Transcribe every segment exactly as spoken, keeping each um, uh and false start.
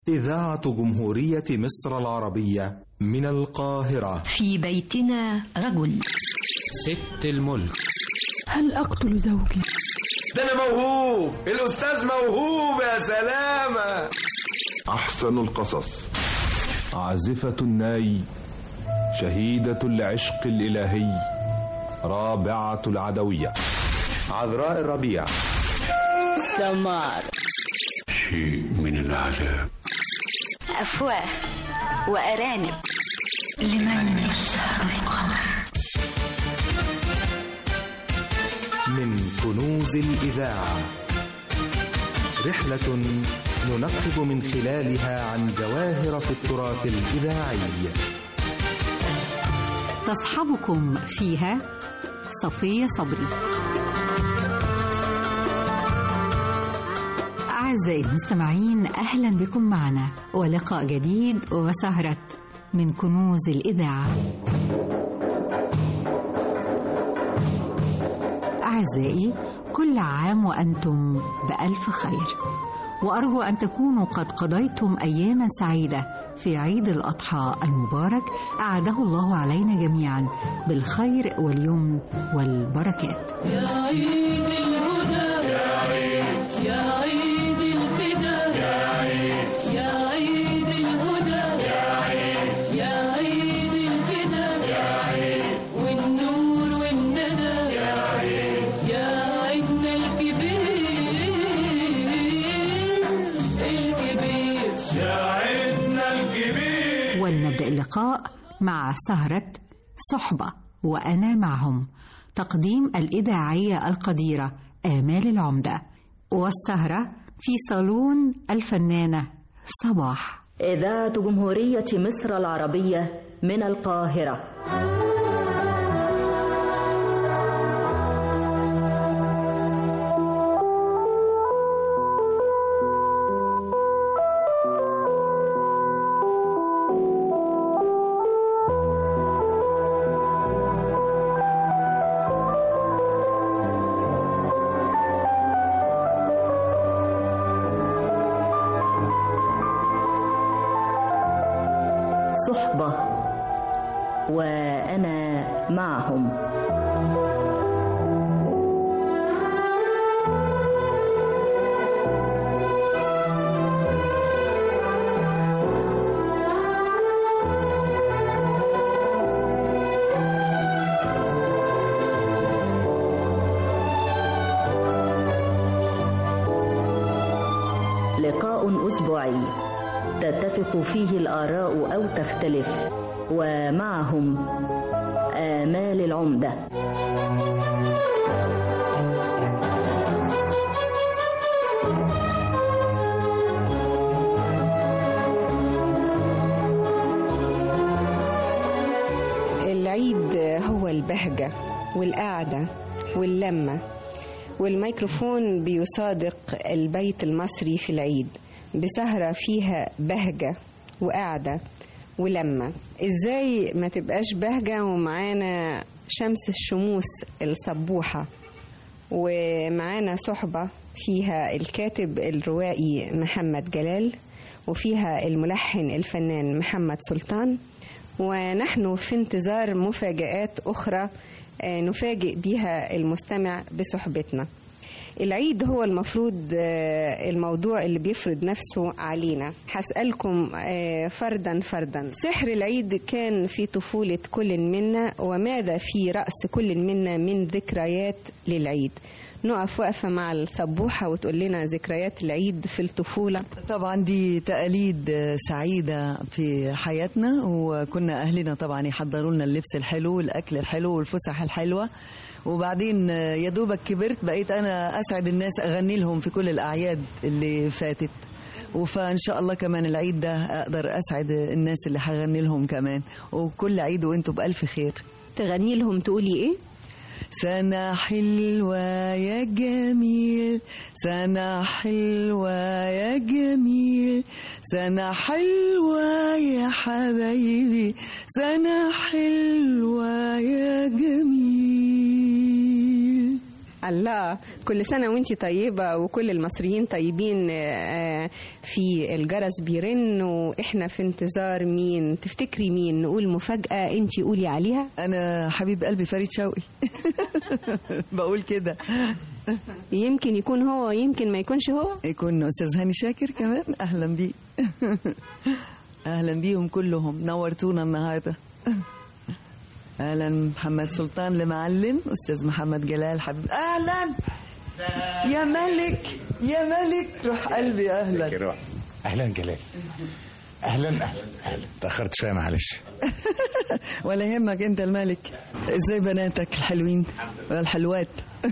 إذاعة جمهورية مصر العربية من القاهرة. في بيتنا رجل. ست الملك. هل أقتل زوجي؟ ده أنا موهوب، الأستاذ موهوب يا سلامة. أحسن القصص. عازفة الناي، شهيدة العشق الإلهي، رابعة العدوية، عذراء الربيع، سمار، شيء من العذاب، أفواه وأرانب، لمن يسهر القمر. من كنوز الإذاعة، رحلة ننقب من خلالها عن جواهر في التراث الإذاعي. تصحبكم فيها صفية صبري. أعزائي المستمعين، أهلا بكم معنا ولقاء جديد وسهرة من كنوز الإذاعة. أعزائي، كل عام وأنتم بألف خير، وأرجو أن تكونوا قد قضيتم أياما سعيدة في عيد الأضحى المبارك، أعاده الله علينا جميعا بالخير واليمن والبركات. يا عيد الهدى، يا عيد، يا عيد الفدا، يا عيد، يا عيد الهدى، يا عيد، يا عيد الفدا، يا عيد، والنور والندى، يا عيد، يا عيدنا الكبير الكبير، يا عيدنا الكبير. ولنبدأ اللقاء مع سهرة صحبة وأنا معهم، تقديم الإذاعية القديرة آمال العمدة، والسهرة في صالون الفنانة صباح. إذاعة جمهورية مصر العربية من القاهرة. صحبة وأنا معهم. لقاء أسبوعي تتفق فيه الآراء أو تختلف، ومعهم آمال العمدة. العيد هو البهجة والقعدة واللمة، والميكروفون بيصادق البيت المصري في العيد بسهرة فيها بهجة وقعدة ولمة. ازاي ما تبقاش بهجة ومعانا شمس الشموس الصبوحة، ومعانا صحبة فيها الكاتب الروائي محمد جلال، وفيها الملحن الفنان محمد سلطان، ونحن في انتظار مفاجآت أخرى نفاجئ بها المستمع بصحبتنا. العيد هو المفروض الموضوع اللي بيفرض نفسه علينا. هسألكم فردا فردا، سحر العيد كان في طفولة كل منا، وماذا في رأس كل منا من ذكريات للعيد؟ نقف وقفة مع الصبوحة وتقول لنا ذكريات العيد في الطفولة. طبعا دي تقاليد سعيدة في حياتنا، وكنا أهلنا طبعا يحضروا لنا اللبس الحلو والأكل الحلو والفسح الحلوة، وبعدين يا دوبك كبرت بقيت أنا أسعد الناس، أغني لهم في كل الأعياد اللي فاتت، وفإن شاء الله كمان العيد ده أقدر أسعد الناس اللي هغني لهم كمان، وكل عيد وإنتوا بألف خير. تغني لهم تقولي إيه؟ سنة حلوة يا جميل، سنة حلوة يا جميل، سنة حلوة يا حبايبي، سنة حلوة يا جميل. الله، كل سنة وانتي طيبة وكل المصريين طيبين. في الجرس بيرن واحنا في انتظار مين؟ تفتكري مين؟ نقول مفاجأة انتي قولي عليها. انا حبيب قلبي فريد شوقي. بقول كده. يمكن يكون هو، يمكن ما يكونش هو. يكون استاذ هاني شاكر كمان. اهلا بيه. اهلا بيهم كلهم، نورتونا النهارده. اهلا محمد سلطان لمعلم، استاذ محمد جلال حبيب. اهلا يا ملك، يا ملك روح قلبي. اهلا اهلا جلال. اهلا اهلا اهلا. تاخرت شويه معلش. ولا يهمك، انت الملك. ازاي بناتك الحلوين والحلوات؟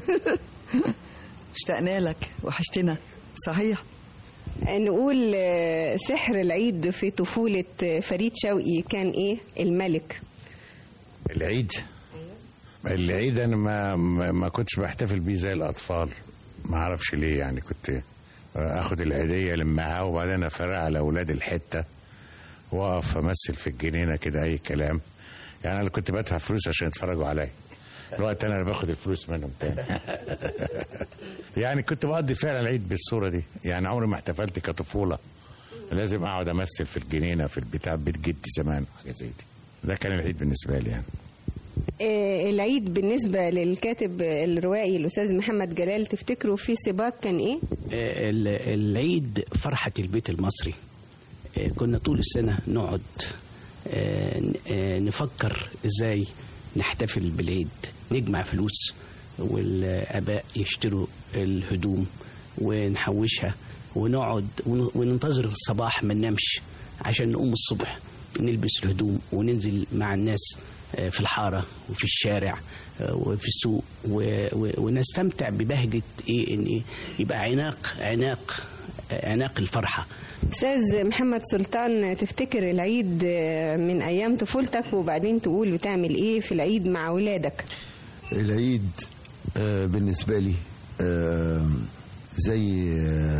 اشتقنا لك، وحشتنا. صحيح. نقول سحر العيد في طفولة فريد شوقي كان ايه؟ الملك. العيد العيد انا ما ما كنتش بحتفل بيه زي الاطفال، ما اعرفش ليه. يعني كنت اخد العيديه لمها وبعدين افرقها على اولاد الحته واقف امثل في الجنينه كده اي كلام. يعني انا كنت بدفع فلوس عشان يتفرجوا عليا، الوقت انا باخد الفلوس منهم تاني. يعني كنت بقضي فعلا العيد بالصوره دي. يعني عمري ما احتفلت كطفوله لازم اقعد امثل في الجنينه في البتاع بيت جدي زمان حاجه زي دي. ده كان العيد بالنسبه لي. يعني العيد بالنسبة للكاتب الروائي الأستاذ محمد جلال، تفتكروا في سباق كان إيه؟ العيد فرحة البيت المصري. كنا طول السنة نقعد نفكر إزاي نحتفل بالعيد، نجمع فلوس والآباء يشتروا الهدوم ونحوشها ونقعد وننتظر الصباح ما ننامش عشان نقوم الصبح نلبس الهدوم وننزل مع الناس في الحارة وفي الشارع وفي السوق ونستمتع ببهجة إيه إن إيه يبقى عناق عناق عناق الفرحة. أستاذ محمد سلطان، تفتكر العيد من أيام طفولتك وبعدين تقول بتعمل إيه في العيد مع أولادك؟ العيد بالنسبة لي زي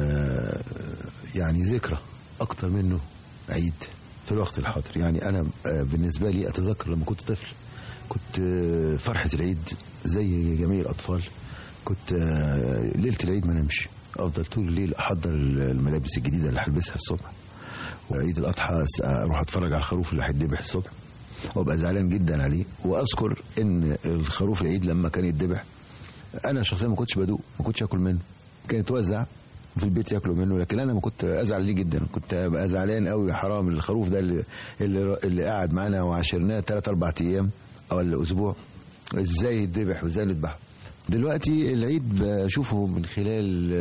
يعني ذكرى أكتر منه عيد في الوقت الحاضر. يعني أنا بالنسبة لي أتذكر لما كنت طفل كنت فرحة العيد زي جميع الأطفال. كنت ليلة العيد ما نمشي، أفضل طول الليل أحضر الملابس الجديدة اللي هلبسها الصبح. وعيد الأضحى أروح أتفرج على الخروف اللي هيتذبح الصبح وأبقى زعلان جدا عليه. وأذكر إن الخروف العيد لما كان يتذبح أنا شخصيا ما كنتش بدوق، ما كنتش أكل منه، كان يتوزع في البيت ياكلوا منه، لكن انا ما كنت ازعل ليه جدا. كنت ابقى زعلان قوي، حرام الخروف ده اللي اللي, اللي قاعد معانا وعاشرناه ثلاث اربع ايام او الاسبوع، ازاي يتذبح وازاي نذبحه. دلوقتي العيد بشوفه من خلال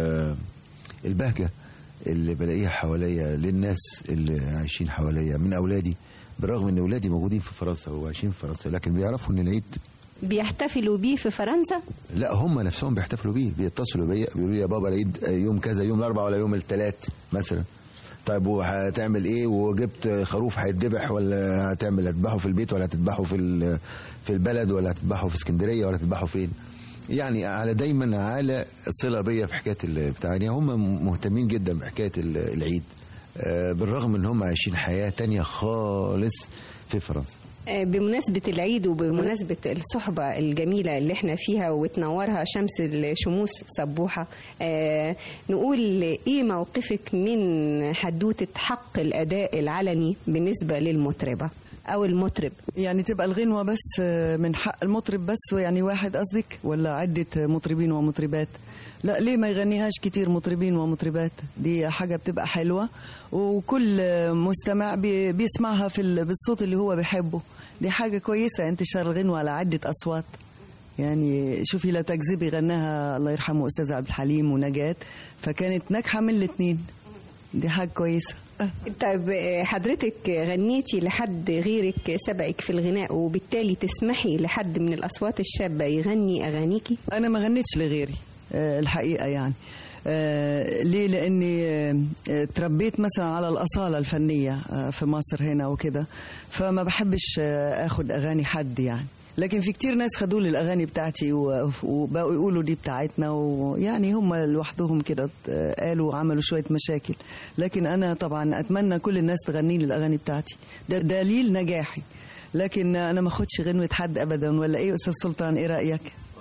البهجه اللي بلاقيها حواليا للناس اللي عايشين حواليا من اولادي، بالرغم ان اولادي موجودين في فرنسا وعايشين في فرنسا، لكن بيعرفوا ان العيد بيحتفلوا بيه في فرنسا. لا هم نفسهم بيحتفلوا بيه، بيتصلوا بيا بيقولوا لي يا بابا العيد يوم كذا، يوم الاربعاء ولا يوم الثلاث مثلا. طيب وهتعمل ايه؟ وجبت خروف هيتذبح ولا هتعمل هتذبحه في البيت ولا هتذبحه في في البلد ولا هتذبحه في اسكندريه ولا هتذبحه فين؟ يعني على دايما على صله بيا في حكايه بتاعني. هم مهتمين جدا بحكايه العيد بالرغم ان هم عايشين حياه تانية خالص في فرنسا. بمناسبة العيد وبمناسبة الصحبة الجميلة اللي احنا فيها وتنورها شمس الشموس سبوحة، اه نقول ايه موقفك من حدوتة حق الأداء العلني بالنسبة للمطربة أو المطرب؟ يعني تبقى الغنوة بس من حق المطرب بس، يعني واحد قصدك ولا عدة مطربين ومطربات؟ لا، ليه ما يغنيهاش كتير مطربين ومطربات؟ دي حاجة بتبقى حلوة وكل مستمع بيسمعها في بالصوت اللي هو بيحبه. دي حاجة كويسة انتشار الغنوة على عدة أصوات. يعني شوفي لا تكذبي غناها الله يرحمه أستاذ عبد الحليم ونجاة، فكانت ناجحة من الاثنين. دي حاجة كويسة. طيب حضرتك غنيتي لحد غيرك سبقك في الغناء وبالتالي تسمحي لحد من الأصوات الشابة يغني أغانيكي؟ أنا ما غنيتش لغيري الحقيقة. يعني آه ليه؟ لأني آه تربيت مثلا على الأصالة الفنية آه في مصر هنا وكده، فما بحبش آه أخد أغاني حد يعني. لكن في كتير ناس خدوا لي الأغاني بتاعتي وبقوا يقولوا دي بتاعتنا، ويعني هم لوحدهم كده قالوا وعملوا شوية مشاكل. لكن أنا طبعا أتمنى كل الناس تغني لي الأغاني بتاعتي، ده دليل نجاحي. لكن أنا ما أخدش غنوة حد أبدا. ولا إيه أستاذ سلطان، إيه رأيك؟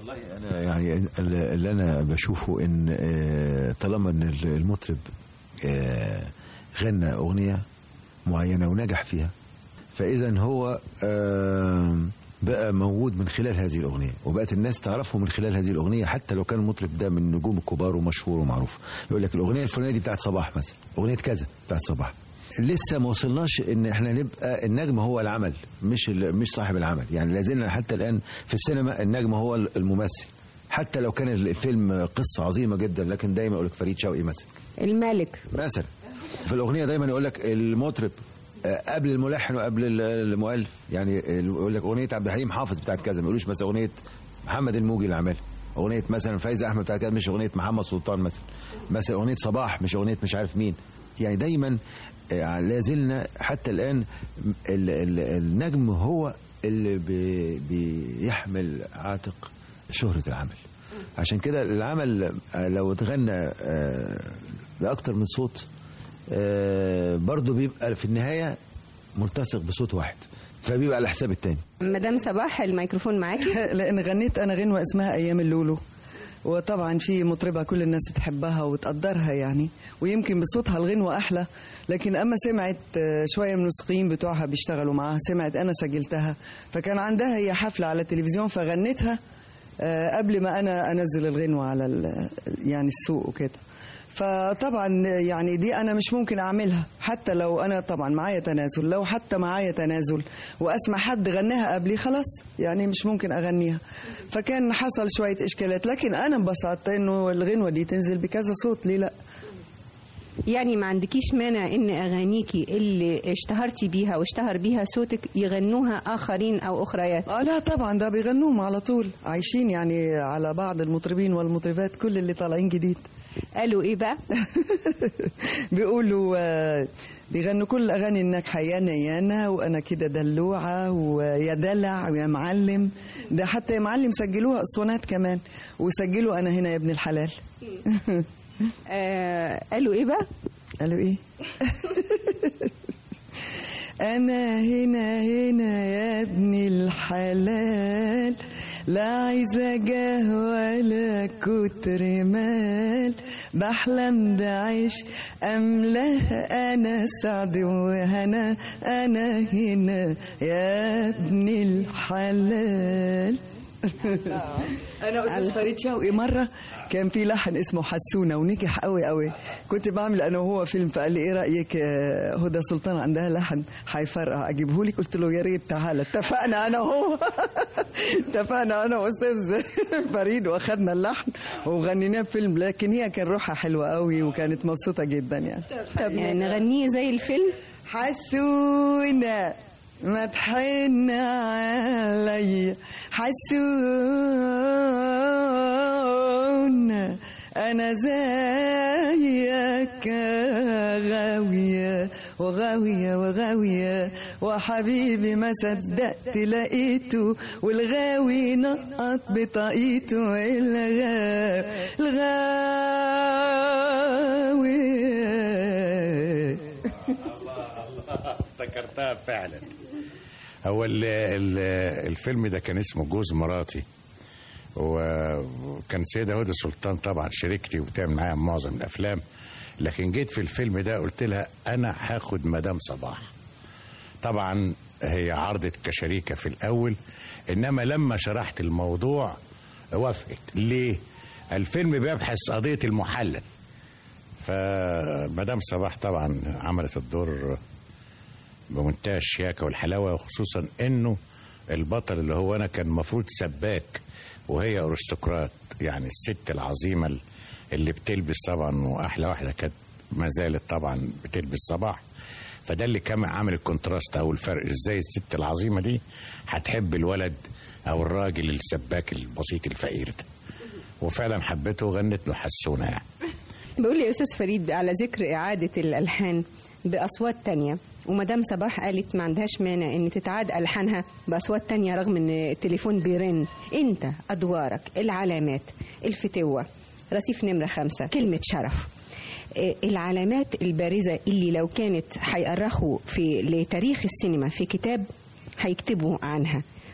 والله أنا يعني اللي أنا بشوفه إن طالما إن المطرب غنى أغنية معينة ونجح فيها، فإذا هو بقى موجود من خلال هذه الأغنية، وبقت الناس تعرفه من خلال هذه الأغنية، حتى لو كان المطرب ده من النجوم الكبار ومشهور ومعروف. يقول لك الأغنية الفلانية دي بتاعت صباح مثلا، أغنية كذا بتاعت صباح. لسه ما وصلناش ان احنا نبقى النجم هو العمل مش مش صاحب العمل، يعني لازلنا حتى الان في السينما النجم هو الممثل، حتى لو كان الفيلم قصه عظيمه جدا، لكن دايما يقول لك فريد شوقي مثلا الملك مثلا. في الاغنيه دايما يقول لك المطرب قبل الملحن وقبل المؤلف، يعني يقول لك اغنيه عبد الحليم حافظ بتاعت كذا، ما يقولوش مثلا اغنيه محمد الموجي اللي عملها، اغنيه مثلا فايزه احمد بتاعت كذا مش اغنيه محمد سلطان مثلا، مثلا اغنيه صباح مش اغنيه مش عارف مين. يعني دايما لازلنا حتى الآن ال ال النجم هو اللي بي بيحمل عاتق شهرة العمل. عشان كده العمل لو اتغنى بأكتر من صوت برضو بيبقى في النهاية ملتصق بصوت واحد، فبيبقى على حساب التاني. مدام صباح الميكروفون معاكي. لأن غنيت أنا غنوة اسمها أيام اللولو، وطبعا في مطربة كل الناس تحبها وتقدرها يعني، ويمكن بصوتها الغنوة أحلى، لكن أما سمعت شوية من الموسيقيين بتوعها بيشتغلوا معاها، سمعت أنا سجلتها، فكان عندها هي حفلة على التلفزيون فغنتها قبل ما أنا أنزل الغنوة على يعني السوق وكده. فطبعا يعني دي أنا مش ممكن أعملها، حتى لو أنا طبعا معايا تنازل، لو حتى معايا تنازل وأسمع حد غناها قبلي خلاص يعني مش ممكن أغنيها. فكان حصل شوية إشكالات، لكن أنا انبسطت إنه الغنوة دي تنزل بكذا صوت، ليه لأ؟ يعني ما عندكيش مانع إن أغانيكي اللي اشتهرتي بيها واشتهر بيها صوتك يغنوها آخرين أو أخريات؟ آه لا طبعا، ده بيغنوهم على طول، عايشين يعني على بعض المطربين والمطربات كل اللي طالعين جديد. قالوا ايه بقى؟ بيقولوا بيغنوا كل اغاني الناجحه، يانا يانا وانا كده دلوعه ويا دلع ويا معلم، ده حتى يا معلم سجلوها اسطوانات كمان، وسجلوا انا هنا يا ابن الحلال. آه قالوا ايه بقى؟ قالوا ايه؟ انا هنا هنا يا ابن الحلال، لا عايزة جاه ولا كتر مال، بحلم بعيش أملاه أنا سعد وهنا، أنا هنا يا ابن الحلال. أنا أستاذ فريد شوقي مرة كان في لحن اسمه حسونة ونجح قوي قوي، كنت بعمل أنا وهو فيلم، فقال لي إيه رأيك هدى سلطان عندها لحن هيفرقع أجيبه لك؟ قلت له يا ريت تعالى. اتفقنا أنا وهو اتفقنا أنا وأستاذ فريد وأخدنا اللحن وغنيناه بفيلم، لكن هي كان روحها حلوة قوي وكانت مبسوطة جدا يعني. طب يعني نغنيه زي الفيلم؟ حسونة ما تحن علي حسون، أنا زيك غاوية وغاوية وغاوية، وحبيبي ما صدقت لقيته، والغاوي نقط بطاقيته، الغاوي الغاوي. الله الله افتكرتها فعلا. هو ال ال الفيلم ده كان اسمه جوز مراتي، وكان سيدة هدى سلطان طبعا شريكتي وبتعمل معايا معظم الافلام، لكن جيت في الفيلم ده قلت لها انا هاخد مدام صباح. طبعا هي عرضت كشريكة في الاول، انما لما شرحت الموضوع وافقت. ليه؟ الفيلم بيبحث قضية المحلل، فمدام صباح طبعا عملت الدور بمنتهى الشياكة والحلاوة، وخصوصا انه البطل اللي هو انا كان المفروض سباك وهي ارستقراط، يعني الست العظيمة اللي بتلبس طبعا، واحلى واحدة كانت ما زالت طبعا بتلبس صباح. فده اللي كان عامل الكونتراست او الفرق، ازاي الست العظيمة دي هتحب الولد او الراجل السباك البسيط الفقير ده، وفعلا حبته وغنت له حسونة. يعني بقول لي يا استاذ فريد، على ذكر اعادة الالحان باصوات تانية، ومدام صباح قالت ما عندهاش مانع ان تتعاد الحانها باصوات تانية رغم ان التليفون بيرن، انت ادوارك العلامات، الفتوة، رصيف نمرة خمسة، كلمة شرف، العلامات البارزة اللي لو كانت هيأرخوا في لتاريخ السينما في كتاب هيكتبوا عنها.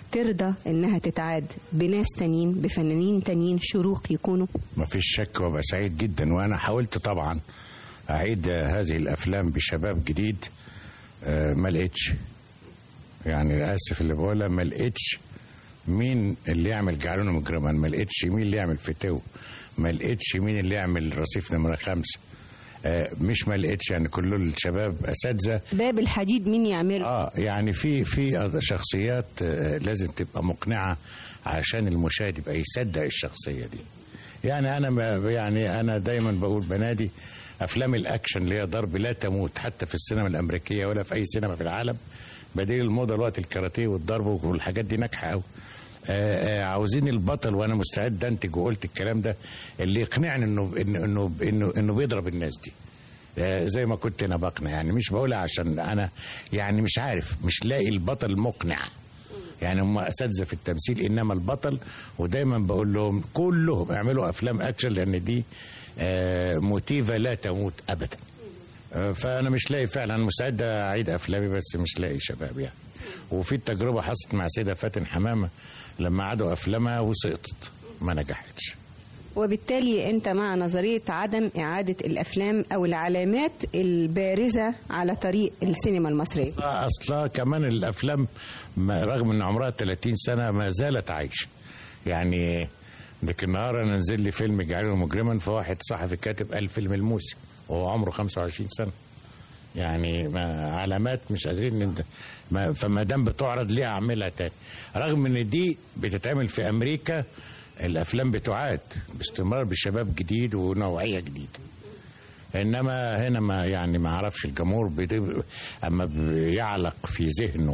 ترضى انها تتعاد بناس تانيين، بفنانين تانيين شروق يكونوا؟ ما فيش شك، وابقى سعيد جدا. وانا حاولت طبعا اعيد هذه الافلام بشباب جديد، ما لقيتش، يعني اسف اللي بقولها، ما لقيتش مين اللي يعمل جعلونا مجرما، ما لقيتش مين اللي يعمل فتو، ما لقيتش مين اللي يعمل رصيف نمرة خمسة، آه مش ما لقيتش، يعني كل الشباب اساتذه. باب الحديد مين يعمله؟ اه يعني في في شخصيات آه لازم تبقى مقنعه عشان المشاهد يبقى يصدق الشخصيه دي. يعني انا يعني انا دايما بقول بنادي افلام الاكشن اللي هي ضرب لا تموت حتى في السينما الامريكيه ولا في اي سينما في العالم، بديل الموضه الوقت الكاراتيه والضرب والحاجات دي ناجحه قوي. آه آه عاوزين البطل، وانا مستعد انتج وقلت الكلام ده، اللي يقنعني انه انه انه انه, إنه بيضرب الناس دي. آه زي ما كنت انا بقنع، يعني مش بقولها عشان انا يعني مش عارف، مش لاقي البطل مقنع. يعني هم اساتذه في التمثيل، انما البطل، ودايما بقول لهم كلهم اعملوا افلام اكشن، لان دي آه موتيفه لا تموت ابدا. آه فانا مش لاقي فعلا، مستعد اعيد افلامي بس مش لاقي شباب يعني. وفي التجربه حصلت مع سيده فاتن حمامه لما عادوا افلامها وسقطت ما نجحتش. وبالتالي انت مع نظريه عدم اعاده الافلام او العلامات البارزه على طريق السينما المصريه. اصلا كمان الافلام رغم ان عمرها ثلاثين سنه ما زالت عايشه. يعني ذاك النهار انا نزل لي فيلم جعلونا مجرما، فواحد صحفي كاتب قال فيلم الموسم وهو عمره خمسة وعشرين سنه. يعني ما علامات مش قادرين انت، فما دام بتعرض ليه اعملها تاني، رغم ان دي بتتعمل في امريكا. الافلام بتعاد باستمرار بشباب جديد ونوعيه جديده، انما هنا ما يعني ما اعرفش الجمهور اما بيعلق في ذهنه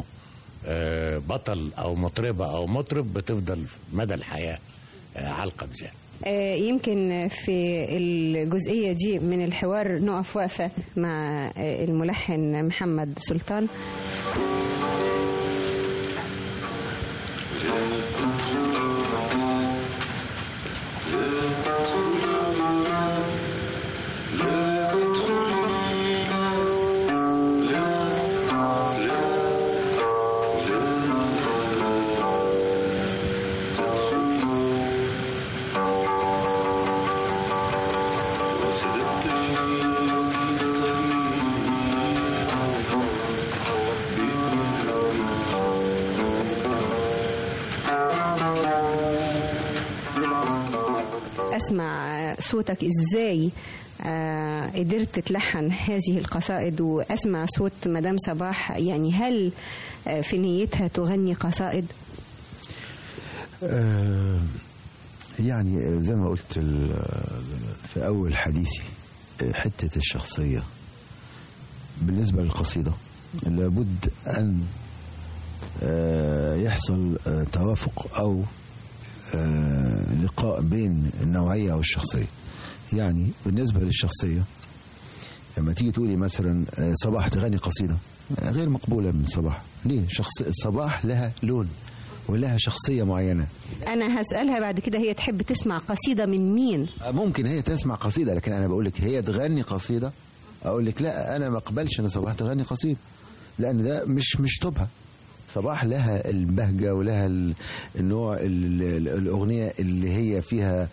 بطل او مطربه او مطرب بتفضل مدى الحياه علقه بذهنه. يمكن في الجزئية دي من الحوار نقف وقفة مع الملحن محمد سلطان. أسمع صوتك إزاي آه قدرت تلحن هذه القصائد، وأسمع صوت مدام صباح. يعني هل آه في نيتها تغني قصائد؟ آه يعني زي ما قلت في أول حديثي، حتة الشخصية بالنسبة للقصيدة لابد أن آه يحصل آه توافق أو آه لقاء بين النوعية والشخصية. يعني بالنسبة للشخصية لما تيجي تقولي مثلا آه صباح تغني قصيدة آه غير مقبولة من صباح. ليه؟ شخص صباح لها لون ولها شخصية معينة. أنا هسألها بعد كده هي تحب تسمع قصيدة من مين؟ آه ممكن هي تسمع قصيدة، لكن أنا بقولك هي تغني قصيدة أقول لك لا، أنا ما أقبلش أن صباح تغني قصيدة، لأن ده مش مش طبها. صباح لها البهجة ولها النوع الأغنية اللي هي فيها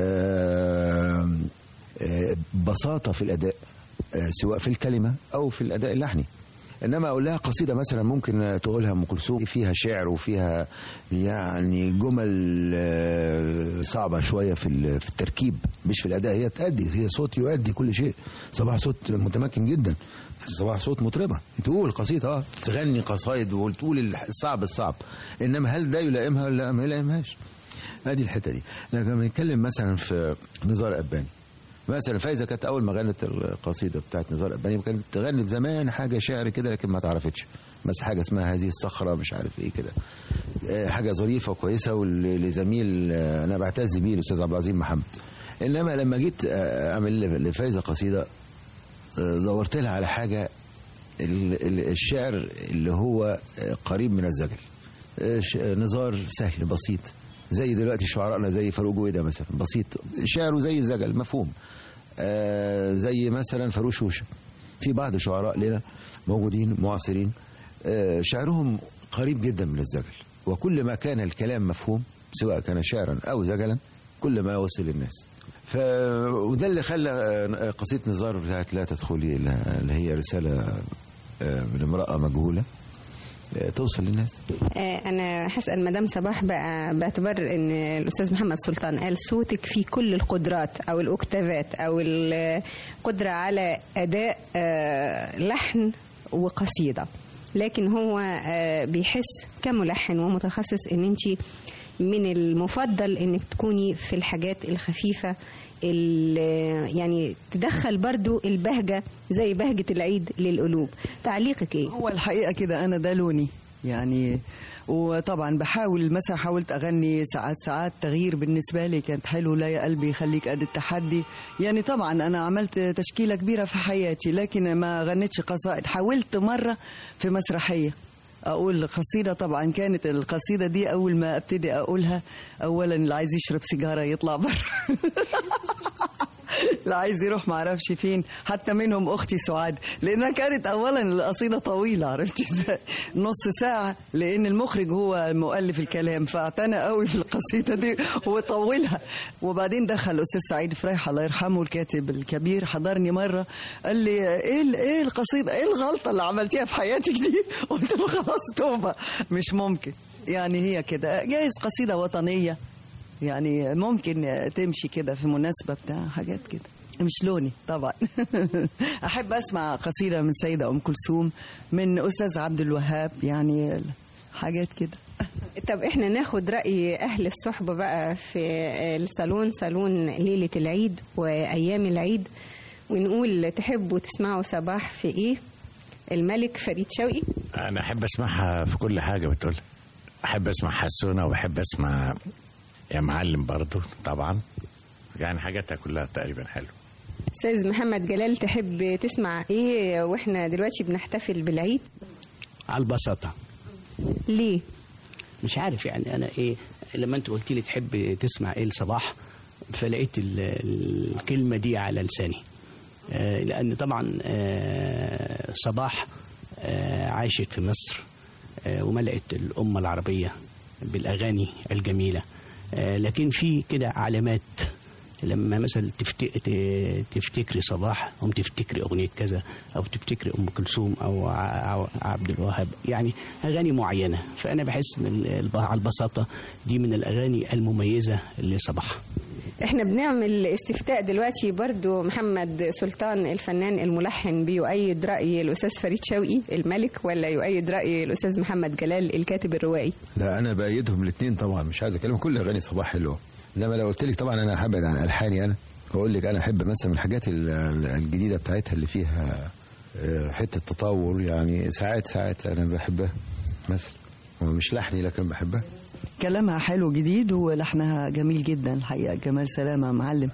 بساطة في الأداء سواء في الكلمة أو في الأداء اللحني. إنما أقول لها قصيدة مثلا ممكن تقولها أم كلثوم فيها شعر وفيها يعني جمل صعبة شوية في في التركيب مش في الأداء. هي تأدي، هي صوت يؤدي كل شيء. صباح صوت متمكن جدا، صباح صوت مطربة تقول قصيدة اه تغني قصايد وتقول الصعب الصعب. إنما هل ده يلائمها ولا ما يلائمهاش؟ هذه الحتة دي. لما بنتكلم مثلا في نزار قباني مثلا، فايزة كانت أول ما غنت القصيدة بتاعت نزار قباني كانت غنت زمان حاجة شعر كده لكن ما تعرفتش، بس حاجة اسمها هذه الصخرة مش عارف ايه كده، حاجة ظريفة وكويسة ولزميل أنا بعتز بيه الأستاذ عبد العظيم محمد. إنما لما جيت أعمل لفايزة قصيدة دورت لها على حاجة الشعر اللي هو قريب من الزجل، نزار سهل بسيط زي دلوقتي شعراءنا زي فاروق جويدة مثلا، بسيط شعره زي الزجل مفهوم. آه زي مثلا فاروق شوشة، في بعض شعراء لنا موجودين معاصرين آه شعرهم قريب جدا من الزجل وكل ما كان الكلام مفهوم سواء كان شعرا أو زجلا كل ما وصل للناس. ف وده اللي خلى قصيدة نزار بتاعت لا تدخلي اللي هي رسالة من امرأة مجهولة توصل للناس. أنا هسأل مدام صباح بقى، باعتبار إن الأستاذ محمد سلطان قال صوتك فيه كل القدرات أو الأكتافات أو القدرة على أداء لحن وقصيدة، لكن هو بيحس كملحن ومتخصص إن أنت من المفضل إنك تكوني في الحاجات الخفيفة يعني تدخل برضو البهجة زي بهجة العيد للقلوب. تعليقك ايه؟ هو الحقيقة كده انا ده لوني يعني، وطبعا بحاول مثلا حاولت اغني ساعات ساعات تغيير بالنسبة لي كانت حلو، لا يا قلبي خليك قد التحدي يعني. طبعا انا عملت تشكيلة كبيرة في حياتي لكن ما غنيتش قصائد. حاولت مرة في مسرحية اقول قصيده، طبعا كانت القصيده دي اول ما ابتدي اقولها اولا اللي عايز يشرب سيجاره يطلع بره اللي عايز يروح ما اعرفش فين، حتى منهم اختي سعاد لانها كانت اولا القصيده طويله عرفتي ازاي نص ساعه، لان المخرج هو مؤلف الكلام فاعتنى قوي في القصيده دي وطولها. وبعدين دخل الاستاذ سعيد فريح الله يرحمه الكاتب الكبير، حضرني مره قال لي ايه ايه القصيده ايه الغلطه اللي عملتيها في حياتك دي؟ قلت له خلاص توبه مش ممكن يعني، هي كده جايز قصيده وطنيه يعني ممكن تمشي كده في مناسبة بتاع حاجات كده، مش لوني طبعا. أحب أسمع قصيدة من سيدة أم كلثوم، من أستاذ عبد الوهاب، يعني حاجات كده. طب احنا ناخد رأي أهل الصحبة بقى في الصالون، صالون ليلة العيد وأيام العيد، ونقول تحبوا تسمعوا صباح في إيه؟ الملك فريد شوقي. أنا أحب أسمعها في كل حاجة بتقول، أحب أسمع حسونة وأحب أسمع يا معلم برضو طبعا، يعني حاجاتها كلها تقريبا حلو. أستاذ محمد جلال تحب تسمع إيه وإحنا دلوقتي بنحتفل بالعيد؟ على البساطة. ليه؟ مش عارف يعني أنا إيه، لما أنت قلت لي تحب تسمع إيه الصباح فلقيت الكلمة دي على لساني، آه لأن طبعا آه صباح آه عاشت في مصر آه وملأت الأمة العربية بالأغاني الجميلة، آه لكن في كده علامات لما مثلا تفتكري صباح أو تفتكري أغنية كذا أو تفتكري أم كلثوم أو عبد الوهاب، يعني أغاني معينة، فأنا بحس إن على البساطة دي من الأغاني المميزة لصباح. احنا بنعمل استفتاء دلوقتي برضو، محمد سلطان الفنان الملحن بيؤيد رأي الأستاذ فريد شوقي الملك ولا يؤيد رأي الأستاذ محمد جلال الكاتب الروائي؟ لا أنا بأيدهم الاثنين طبعا، مش عايز أكلم كل أغاني صباح حلوة، إنما لو قلت لك طبعا أنا هبعد عن ألحاني، أنا بقول لك أنا أحب مثلا من الحاجات الجديدة بتاعتها اللي فيها حتة تطور، يعني ساعات ساعات أنا بحبها مثلا، مش لحني لكن بحبها. كلامها حلو جديد ولحنها جميل جدا الحقيقة، جمال سلامة معلم.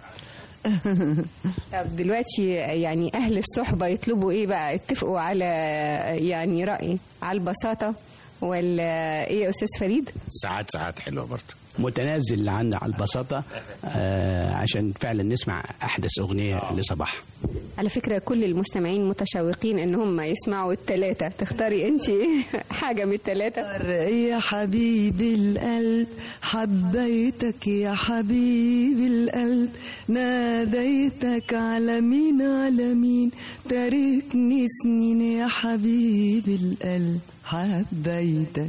طب دلوقتي يعني أهل الصحبة يطلبوا إيه بقى؟ اتفقوا على يعني رأي على البساطة ولا إيه يا أستاذ فريد؟ ساعات ساعات حلوة برضه، متنازل عنا على البساطة آه عشان فعلا نسمع أحدث أغنية لصباح. على فكرة كل المستمعين متشوقين إن هم يسمعوا الثلاثة، تختاري أنت حاجة من الثلاثة؟ يا حبيبي القلب حبيتك يا حبيبي القلب، ناديتك على مين على مين، تاركني سنين يا حبيبي القلب حبيتك.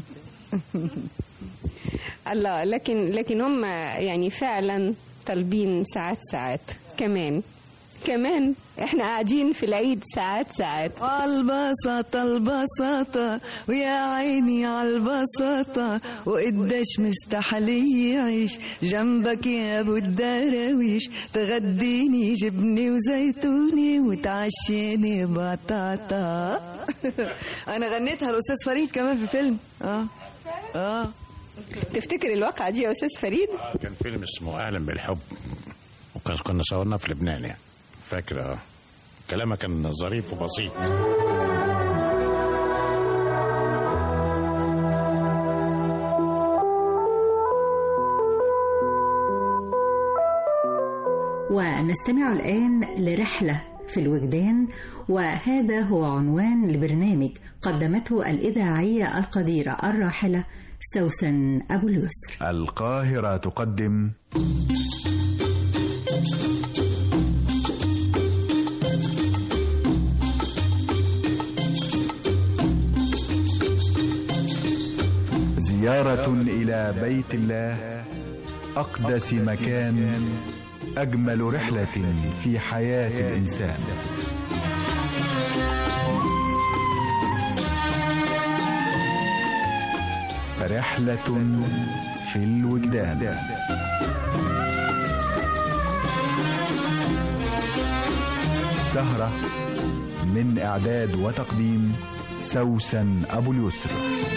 الله، لكن لكن هم يعني فعلا طالبين ساعات ساعات كمان كمان احنا قاعدين في العيد ساعات ساعات. البساطة البساطة ويا عيني عالبساطة، وقداش مستحلي يعيش جنبك يا ابو الدراويش، تغديني جبني وزيتوني وتعشيني بطاطا. انا غنيتها الاستاذ فريد كمان في فيلم. اه اه تفتكر الواقعة دي يا أستاذ فريد؟ كان فيلم اسمه أهلا بالحب، وكان كنا صورنا في لبنان يعني، فاكرة كلامها كان ظريف وبسيط. ونستمع الآن لرحلة في الوجدان، وهذا هو عنوان لبرنامج قدمته الإذاعية القديرة الراحلة سوسن أبو اليسر. القاهرة تقدم زيارة إلى بيت الله، أقدس مكان، أجمل رحلة في حياة الإنسان. رحلة في الوجدان. سهرة من إعداد وتقديم سوسن أبو اليسر.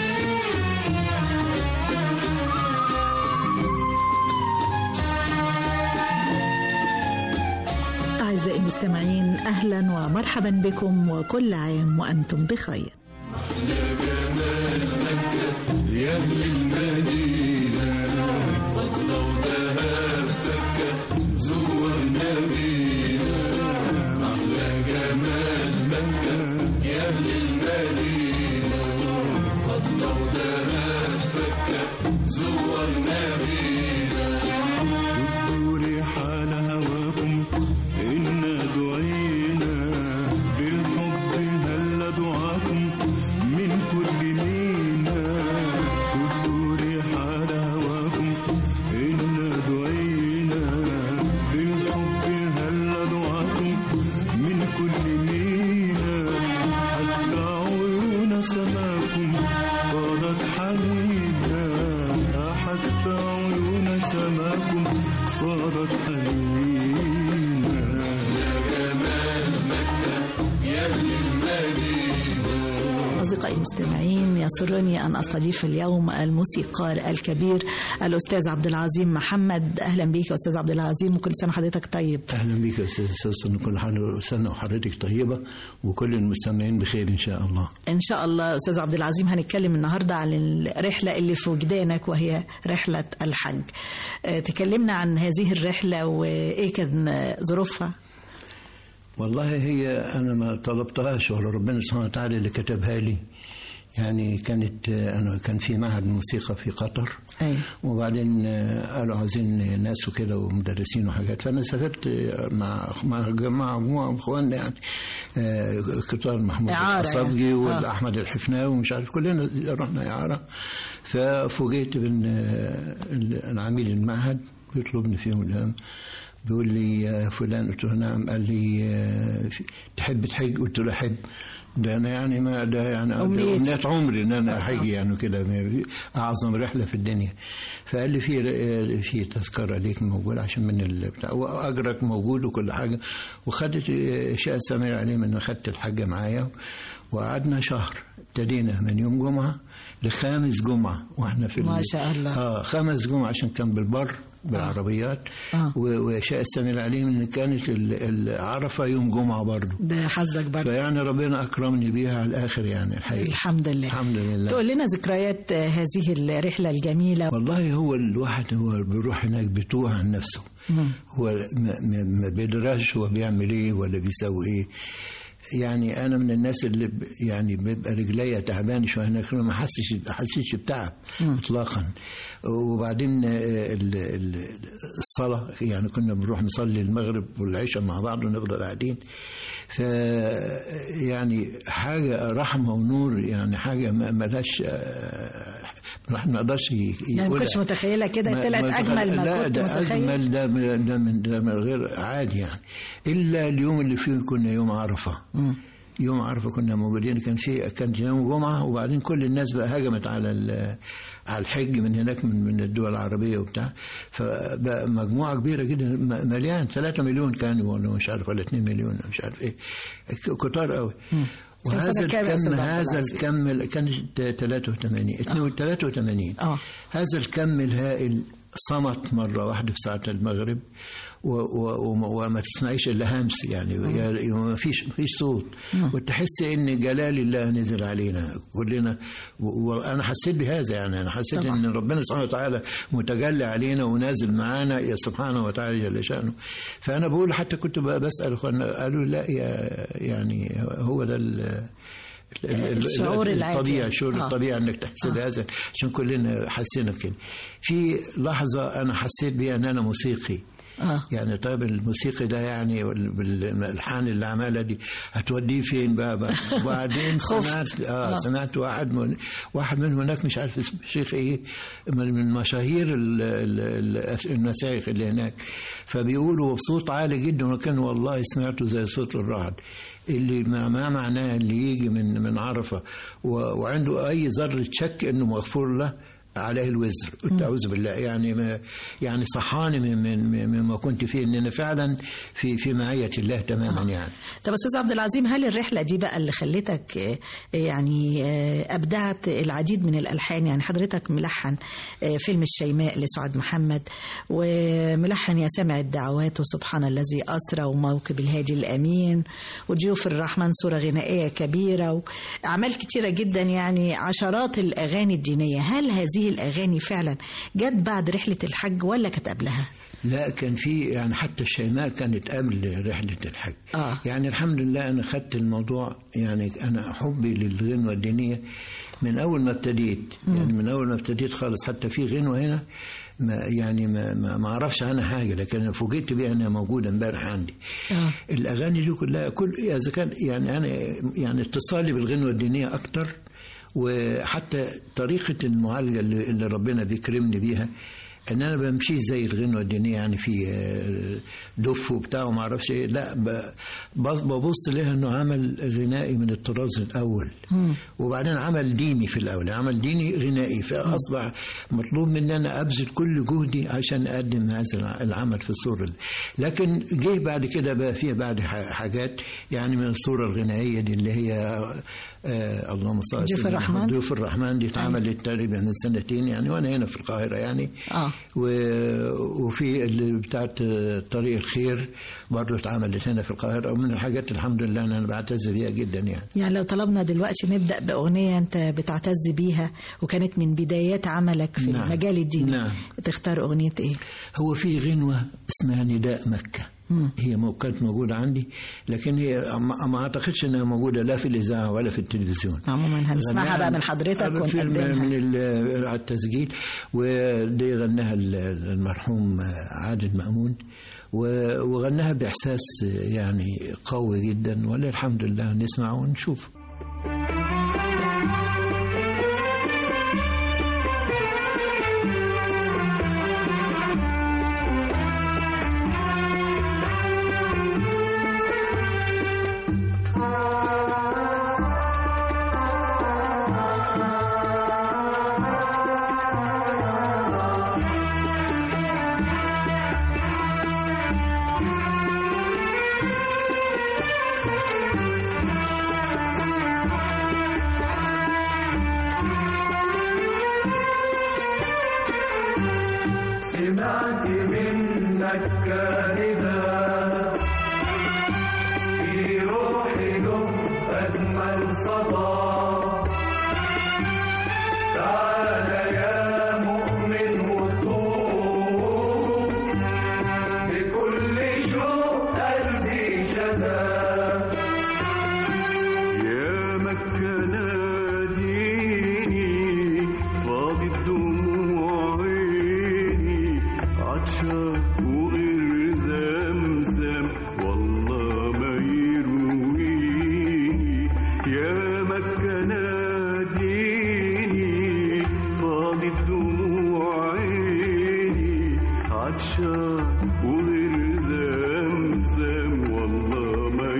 أعزائي المستمعين، أهلا ومرحبا بكم، وكل عام وأنتم بخير. يا جمال مكة يا أهل المدينة، فضة وذهب فكة زورنا بينا. أحلى جمال مكة يا أهل المدينة، فضة وذهب فكة زورنا بينا. شدوا ريحان هواكم إنا دعينا، بالحب هل دعاكم من كل مينا. شدوا ريحان هواكم إنا دعينا، بالحب هل دعاكم من كل مينا. حتى عيون سماكم فاضت حنينا، حتى عيون سماكم فاضت حنينا. يا جمال مكة يا أهل المدينة. أصدقائي المستمعين، يسرني أن أستضيف اليوم الموسيقار الكبير الأستاذ عبد العظيم محمد. أهلا بك أستاذ عبد العظيم، وكل سنة حضرتك طيب. أهلا بك أستاذ سوسن، كل سنة وحضرتك طيبة، وكل المستمعين بخير إن شاء الله. إن شاء الله. أستاذ عبد العظيم، هنتكلم النهاردة عن الرحلة اللي في وجدانك، وهي رحلة الحج. تكلمنا عن هذه الرحلة وإيه كان ظروفها. والله هي أنا ما طلبتهاش، ولا ربنا سبحانه وتعالى اللي كتبها لي. يعني كانت أنا كان في معهد موسيقى في قطر، أي. وبعدين قالوا عايزين ناس وكده ومدرسين وحاجات، فأنا سافرت مع مع مجموعة إخواننا، يعني كتار محمود الأصابجي يعني. والأحمد آه. الحفناوي ومش عارف، كلنا رحنا إعارة. ففوجئت بأن العميد المعهد بيطلبني في يوم من الأيام، بيقول لي يا فلان، قلت له نعم. قال لي تحب تحج؟ قلت له أحب. ده أنا يعني ما ده يعني أمنية عمري إن أنا أحج يعني كده، أعظم رحلة في الدنيا. فقال لي في في تذكرة ليك موجود عشان من البتاع، وأجرك موجود وكل حاجة. وخدت شيء سمير عليه من أخدت الحاجة معايا، وقعدنا شهر. ابتدينا من يوم جمعة لخامس جمعة واحنا في ما شاء الله. اه خمس جمعة عشان كان بالبر بالعربيات. آه. وشاء السمير عليه ان كانت العرفة يوم جمعة برضو. ده حظك برضو. فيعني ربنا اكرمني بيها على الاخر يعني الحقيقة. الحمد لله. الحمد لله. تقول لنا ذكريات هذه الرحلة الجميلة. والله هو الواحد هو بيروح هناك بيتوه عن نفسه. مم. هو ما بيدرش هو بيعمل ايه ولا بيسوي ايه. يعني أنا من الناس اللي يعني بيبقى رجليا تعبان شوية هناك، ما حسش حسيتش بتعب إطلاقا. وبعدين الصلاة يعني كنا بنروح نصلي المغرب والعشاء مع بعض ونفضل قاعدين. ف يعني حاجة رحمة ونور، يعني حاجة ما لهاش الواحد ما يقدرش يقولها. يعني ما كنتش متخيلة كده، طلعت أجمل ما لا كنت ده متخيل. أجمل ده ده من ده من غير عادي يعني. إلا اليوم اللي فيه كنا يوم عرفة. م. يوم عرفة كنا موجودين، كان في كان يوم جمعة، وبعدين كل الناس بقى هجمت على على الحج من هناك من من الدول العربية وبتاع. فبقى مجموعة كبيرة جدا مليان، ثلاثة مليون كانوا ولا مش عارف ولا اثنين مليون مش عارف ايه، كتار قوي. وهذا الكم هذا الكم كان ثلاثة وثمانين ثلاثة وثمانين. آه. هذا الكم الهائل صمت مرة واحدة في ساعة المغرب و و وما تسمعيش إلا همس يعني ما فيش فيش صوت وتحس إن جلال الله نزل علينا كلنا وأنا حسيت بهذا يعني أنا حسيت طبعا. إن ربنا سبحانه وتعالى متجلى علينا ونازل معانا يا سبحانه وتعالى جل شأنه. فأنا بقول حتى كنت بسأل أخوانا قالوا لا يا يعني هو ده الشعور الطبيعي الشعور آه. الطبيعي انك تحس بهذا آه. عشان كلنا حسينا بكده. في لحظه انا حسيت بيها ان انا موسيقي آه. يعني طيب الموسيقى ده يعني بالالحان اللي عمالها دي هتوديه فين بقى؟ وبعدين سمعت اه سمعت واحد من واحد منهم هناك مش عارف اسمه الشيخ ايه من مشاهير المشايخ اللي هناك فبيقولوا بصوت عالي جدا وكان والله سمعته زي صوت الرعد اللي ما معناه اللي يجي من من عرفه وعنده اي ذره شك انه مغفور له عليه الوزر. قلت اعوذ بالله يعني ما يعني صحاني من من مما كنت فيه ان انا فعلا في في معيه الله تماما يعني. طب استاذ عبد العظيم هل الرحله دي بقى اللي خلتك يعني ابدعت العديد من الالحان؟ يعني حضرتك ملحن فيلم الشيماء لسعاد محمد وملحن يا سامع الدعوات وسبحان الذي اسرى وموكب الهادي الامين وضيوف الرحمن صوره غنائيه كبيره واعمال كتيره جدا يعني عشرات الاغاني الدينيه. هل هذه الأغاني فعلا جت بعد رحلة الحج ولا كانت قبلها؟ لا كان في يعني حتى الشيماء كانت قبل رحلة الحج آه. يعني الحمد لله أنا خدت الموضوع يعني أنا حبي للغنوة الدينية من أول ما ابتديت يعني من أول ما ابتديت خالص. حتى في غنوة هنا ما يعني ما ما, ما اعرفش عنها حاجه لكن انا فوجئت بيها انها موجوده امبارح عندي. آه. الاغاني دي كلها كل اذا كان يعني انا يعني اتصالي بالغنوه الدينيه اكتر وحتى طريقة المعالجة اللي ربنا بيكرمني بيها ان انا بمشي زي الغنوة الدينية يعني في دف وبتاع وما اعرفش ايه لا ببص لها انه عمل غنائي من الطراز الاول م. وبعدين عمل ديني في الاول عمل ديني غنائي فاصبح مطلوب مني انا ابذل كل جهدي عشان اقدم هذا العمل في الصورة. لكن جه بعد كده بقى فيها بعد حاجات يعني من الصورة الغنائية دي اللي هي آه اللهم صل على ضيوف الرحمن ضيوف الرحمن دي اتعملت تقريبا من سنتين يعني وانا هنا في القاهره يعني آه. وفي اللي بتاعت طريق الخير برضه اتعملت هنا في القاهره ومن الحاجات الحمد لله انا بعتز بيها جدا يعني. يعني لو طلبنا دلوقتي نبدا باغنيه انت بتعتز بيها وكانت من بدايات عملك في نعم. المجال الديني نعم. تختار اغنيه ايه؟ هو في غنوه اسمها نداء مكه هي كانت موجودة عندي لكن هي ما أعتقدش أنها موجودة لا في الإذاعة ولا في التلفزيون. عموما هنسمعها بقى من حضرتك ونقدمها من التسجيل ودي غناها المرحوم عادل مأمون وغناها بإحساس يعني قوي جدا ولا الحمد لله نسمع ونشوف. سمعت منك كلمة في روحي له أجمل صدى تعال يا مؤمن وطوب بكل شوق قلبي شدى يا مكة ناديني فاضي الدموع عطشان وغير زمزم والله ما يرويني يا مكة ناديني فاضي الدموع عيني عطشان وغير زمزم والله ما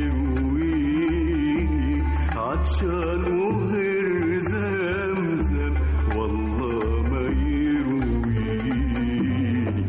يرويني عطشان وغير زمزم والله ما يرويني.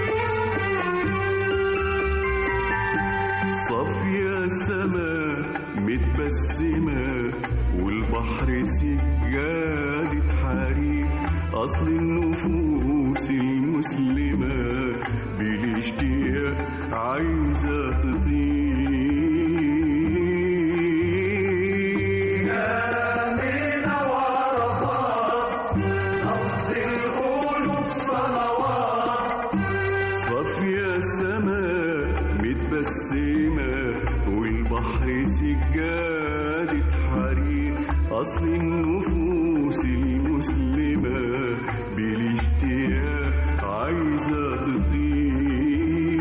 صافية السماء متبسمة والبحر سجادة حرير أصل النفوس المسلمة بالاشتياق عايزة تطير. والبحر سجادة حرير أصل النفوس المسلمة بالاشتياق عايزة تطير.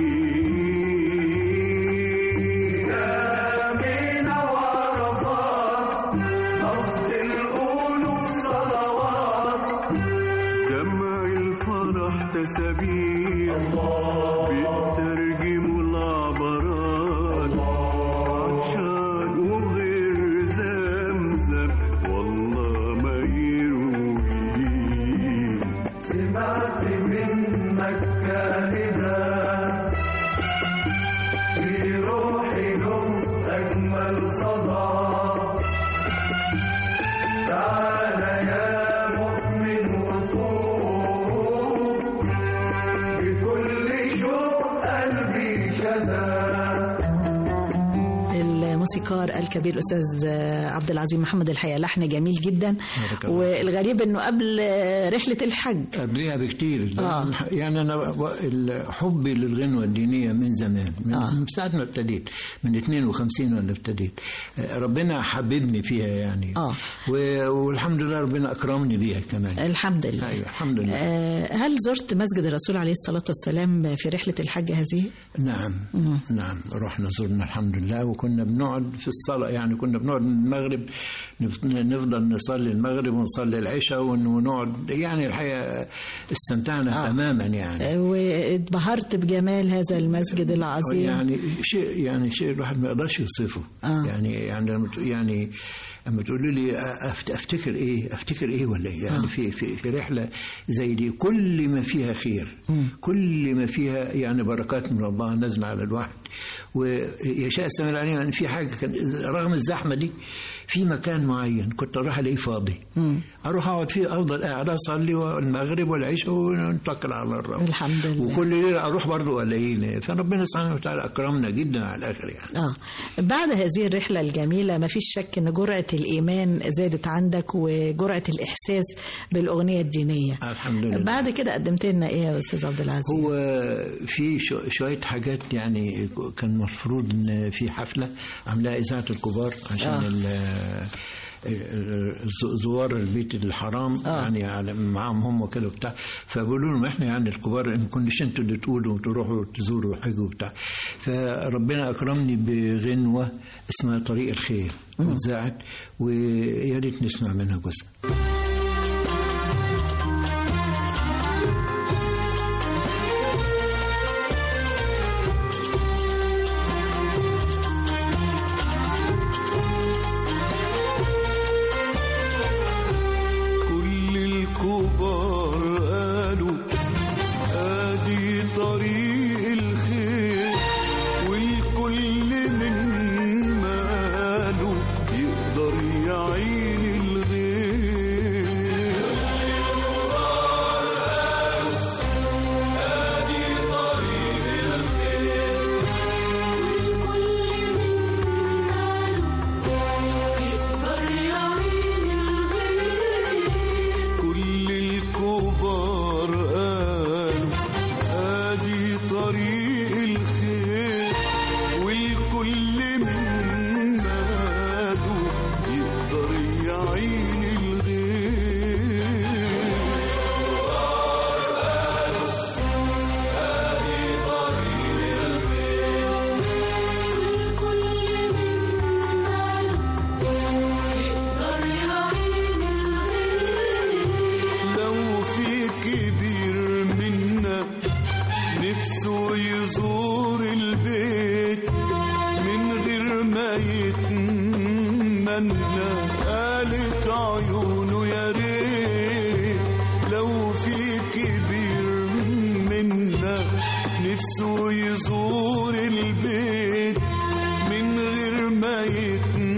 آمنة ورباط نبض القلوب صلوات جمع الفرح تسابيح بيترجموا العبرات عطشان وغير زمزم والله ما يروي. سمعت منك كلمة في روحي له أجمل صدى. تعال يا مؤمن وطوف بكل شوق قلبي شدى. الموسيقار الكبير أستاذ عبد العظيم محمد الحقيقة لحن جميل جدا. والغريب أنه قبل رحلة الحج قبلها بكتير. آه. يعني أنا حبي للغنوة الدينية من زمان من آه. ساعة ما ابتديت من اثنين وخمسين وأنا ابتديت ربنا حببني فيها يعني. آه. والحمد لله ربنا أكرمني بيها كمان الحمد لله. أيوة الحمد لله. آه هل زرت مسجد الرسول عليه الصلاة والسلام في رحلة الحج هذه؟ نعم. مم. نعم رحنا زرنا الحمد لله وكنا بنقعد في الصلاة يعني كنا بنقعد من المغرب نفضل نصلي المغرب ونصلي العشاء ونقعد يعني الحقيقة استمتعنا آه. تماما يعني. واتبهرت بجمال هذا المسجد العظيم. يعني شيء يعني شيء الواحد ما يقدرش يوصفه. آه. يعني يعني يعني اما تقولوا لي افتكر ايه افتكر ايه ولا ايه يعني. آه. في في في رحله زي دي كل ما فيها خير. م. كل ما فيها يعني بركات من الله نازله على الواحد. ويشاء السميع العليم ان في حاجه كان رغم الزحمه دي في مكان معين كنت اروح الاقيه فاضي. م. اروح اقعد فيه افضل قاعد اصلي المغرب والعشاء ونتوكل على الرب الحمد لله. وكل ليله اروح برضه الاقيه. فربنا سبحانه وتعالى اكرمنا جدا على الاخر يعني. اه بعد هذه الرحله الجميله ما فيش شك ان جرعه الايمان زادت عندك وجرعه الاحساس بالاغنيه الدينيه. الحمد لله. بعد كده قدمت لنا ايه يا استاذ عبد العزيز؟ هو في شويه حاجات يعني كان المفروض ان في حفله عاملاها اذاعه الكبار عشان آه. زوار البيت الحرام. آه. يعني معاهم هم وكده وبتاع فبقولوا لهم احنا يعني الكبار ان كنتش انتوا اللي تقولوا وتروحوا تزوروا حاجه وبتاع. فربنا اكرمني بغنوه اسمها طريق الخير واتذاعت ويا ريت نسمع منها جزء. نفسه يزور البيت من غير ما يتمنى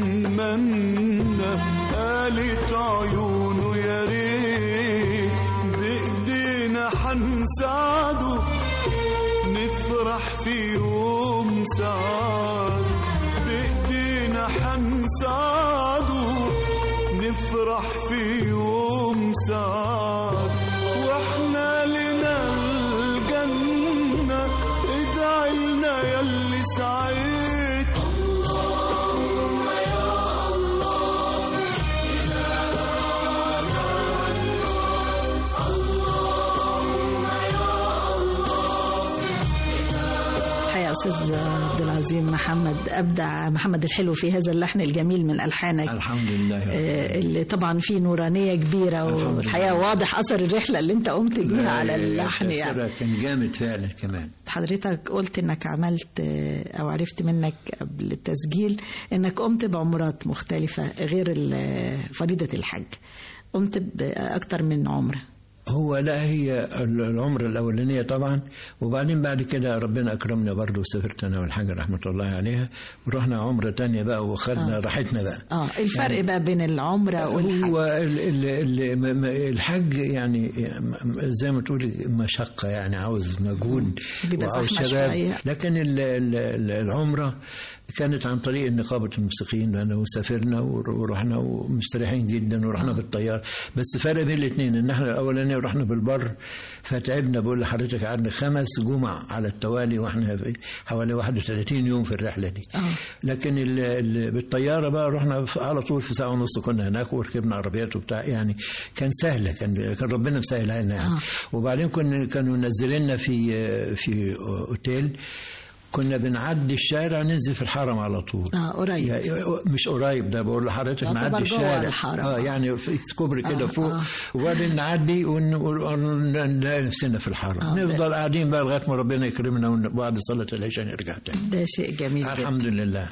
سعاد بإيدينا حنساعده نفرح في يوم سعاد واحنا لنا الجنة ادعي لنا يلي سعيد اللهم يا الله يا أستاذ عبد العظيم محمد، أبدع محمد الحلو في هذا اللحن الجميل من ألحانك. الحمد لله. آه اللي طبعا فيه نورانية كبيرة، والحقيقة واضح أثر الرحلة اللي أنت قمت بيها على اللحن يعني. كان جامد فعلا كمان. حضرتك قلت إنك عملت أو عرفت منك قبل التسجيل إنك قمت بعمرات مختلفة غير فريضة الحج، قمت بأكتر من عمرة. هو لا، هي العمرة الأولانية طبعا، وبعدين بعد كده ربنا أكرمنا برضه وسافرت أنا والحاجة رحمة الله عليها ورحنا عمرة تانية بقى وخدنا آه. راحتنا بقى. اه الفرق يعني بقى بين العمرة والحج. هو ال ال الحج يعني زي ما تقولي مشقة، يعني عاوز مجهود وعاوز شباب، لكن ال ال العمرة كانت عن طريق نقابة الموسيقيين، لأنه وسافرنا ورحنا ومستريحين جدا ورحنا آه. بالطيار. بس فرق بين الاثنين ان احنا الاولانيه رحنا بالبر فتعبنا، بقول لحضرتك قعدنا خمس جمع على التوالي واحنا حوالي واحد وثلاثين يوم في الرحله دي. آه. لكن ال ال بالطياره بقى رحنا على طول في ساعه ونص كنا هناك وركبنا عربيات وبتاع، يعني كان سهله، كان كان ربنا مسهلها لنا يعني. آه. وبعدين كنا كانوا منزليننا في في اوتيل، كنا بنعدي الشارع ننزل في الحرم على طول. اه قريب يعني مش قريب، ده بقول لحضرتك نعدي الشارع اه يعني في كوبري كده آه فوق آه. وبعدين نعدي ونلاقي نفسنا في الحرم. آه نفضل قاعدين بقى لغايه ما ربنا يكرمنا وبعد صلاه العشاء نرجع تاني. ده شيء جميل جدا. الحمد لله.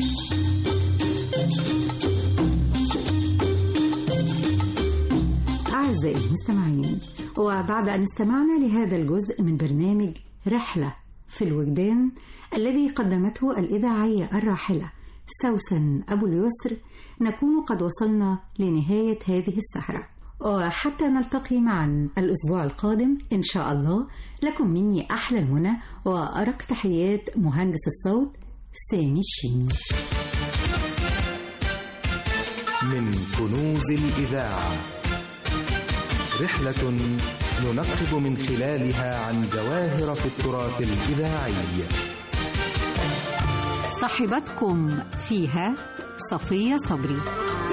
أعزائي المستمعين، وبعد أن استمعنا لهذا الجزء من برنامج رحلة في الوجدان الذي قدمته الإذاعية الراحلة سوسن أبو اليسر، نكون قد وصلنا لنهاية هذه السهرة، وحتى نلتقي معا الأسبوع القادم إن شاء الله، لكم مني أحلى المنى وأرق تحيات مهندس الصوت سامي الشيمي. من كنوز الإذاعة رحلة ننقب من خلالها عن جواهر في التراث الإذاعي. صاحبتكم فيها صفية صبري.